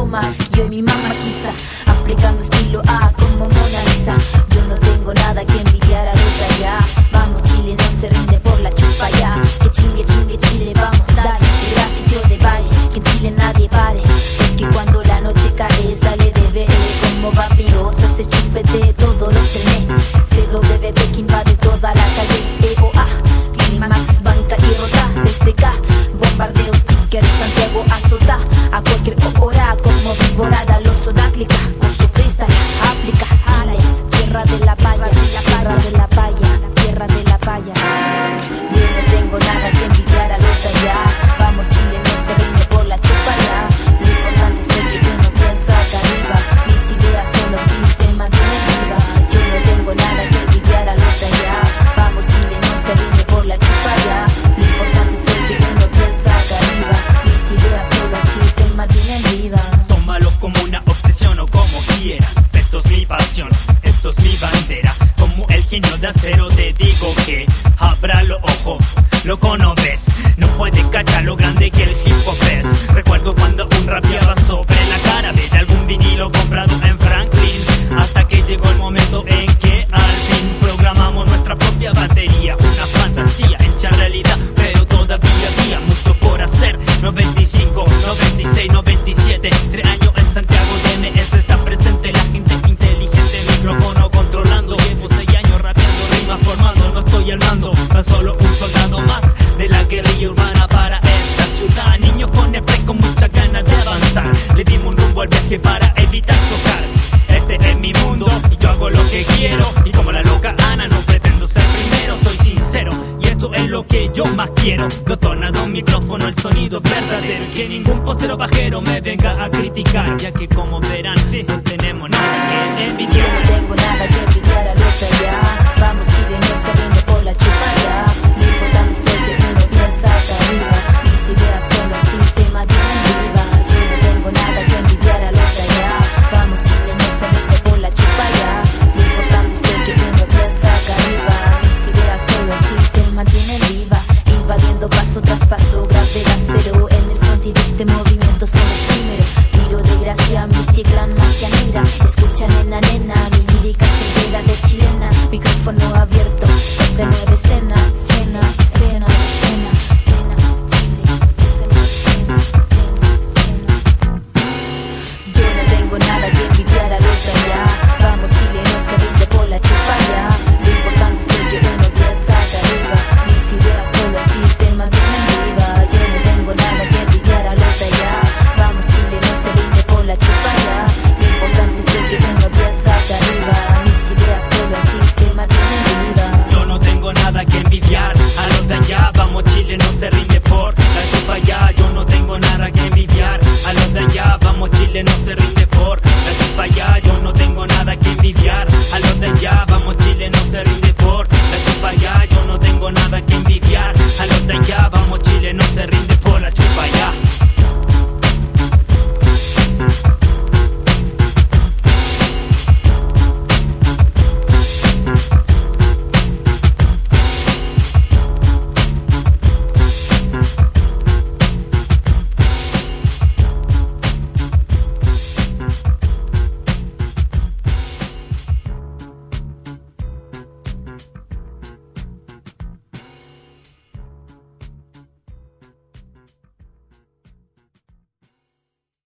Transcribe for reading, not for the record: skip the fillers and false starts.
Roma y hoy mi mamá quizá aplicando estilo A como Mona Lisa. Yo no tengo nada que envidiar a los de allá. Vamos Chile, no se rinde por la chupa ya. Que chingue, chingue Chile, vamos, dale. El grafiteo de baile, que en Chile nadie pare. Porque cuando la noche cae sale de BE como vampiros, hace chupete todos los trenes. CW Pekín va de toda la calle. EOA, Climax, banca y rota. DCK, bombardeo, sticker, Santiago azota. A cualquier hora como víbora da los sodáclica. Con su freestyle aplica Chile, tierra de la paya, tierra de la paya, tierra de la paya. Yo no tengo nada que envidiar a los de allá. Vamos Chile, no se rinde por la chupa ya. Lo importante es que uno piensa acá arriba. Mis ideas solo así se mantienen vivas. Yo no tengo nada que envidiar a los de allá. Vamos Chile, no se rinde por la chupa ya. Lo importante es que uno piensa acá arriba. Mis ideas solo así se mantienen vivas. Tómalo como una obsesión o como quieras. Esto es mi pasión, esto es mi bandera. Como el genio de acero te digo que abra los ojos, loco no ves. No puedes cachar lo grande que el hip hop es. Recuerdo cuando un rapeaba sobre la cara de algún vinilo comprado en Franklin. Hasta que llegó el momento en que al fin programamos nuestra propia batería. Una fantasía hecha realidad, pero todavía había mucho por hacer. 95, 96, 97, 3 años en Santiago de MS está presente la gente inteligente, micrófono controlando. Llevo 6 años rapeando, rimas formando, no estoy al mando, tan solo un soldado más de la guerrilla urbana para esta ciudad. Niños con efecto, con muchas ganas de avanzar, le dimos un rumbo al viaje para evitar chocar. Este es mi mundo y yo hago lo que quiero, y como la loca Ana no pretendo ser primero, soy sincero y esto es lo que yo más quiero. Dos tornados, un micrófono, el sonido es verdadero, que ningún posero bajero me venga a criticar, ya que como verán, sí, no tenemos nada que envidiar. Yo no tengo nada que envidiar a los de allá. Vamos Chile, no se rinde por la chupa ya. Lo importante es que uno piensa acá arriba. Mis ideas solo así se mantienen vivas. Yo no tengo nada que envidiar a los de allá. Vamos Chile, no se rinde por la chupa ya. Lo importante es que uno piensa acá arriba. Mis ideas solo así se mantienen vivas. Invadiendo paso tras paso, grave de acero. En el frontis de este movimiento somos primeros. Tiro de gracia, mística, gran magia negra. Escucha nena, nena, mi lírica se queda de chilena. Micrófono abierto, es la nueva escena. Cena, cena, cena, cena, Chile, es la nueva escena, cena, cena. Yo no tengo nada que envidiar a los de allá. Vamos Chile, no se rinde por la chupa ya. Lo importante es que uno piensa acá arriba. Mis ideas solo así se mantienen vivas. Yo no tengo nada que envidiar a los de allá. Vamos Chile, no se rinde por la chupa ya. Lo importante es que uno piensa acá arriba. Mis ideas solo así se mantienen vivas. Yo no tengo nada que envidiar a los de allá. Vamos Chile, no se rinde por la chupa ya. Yo no tengo nada que envidiar a los de allá. Vamos Chile, no se rinde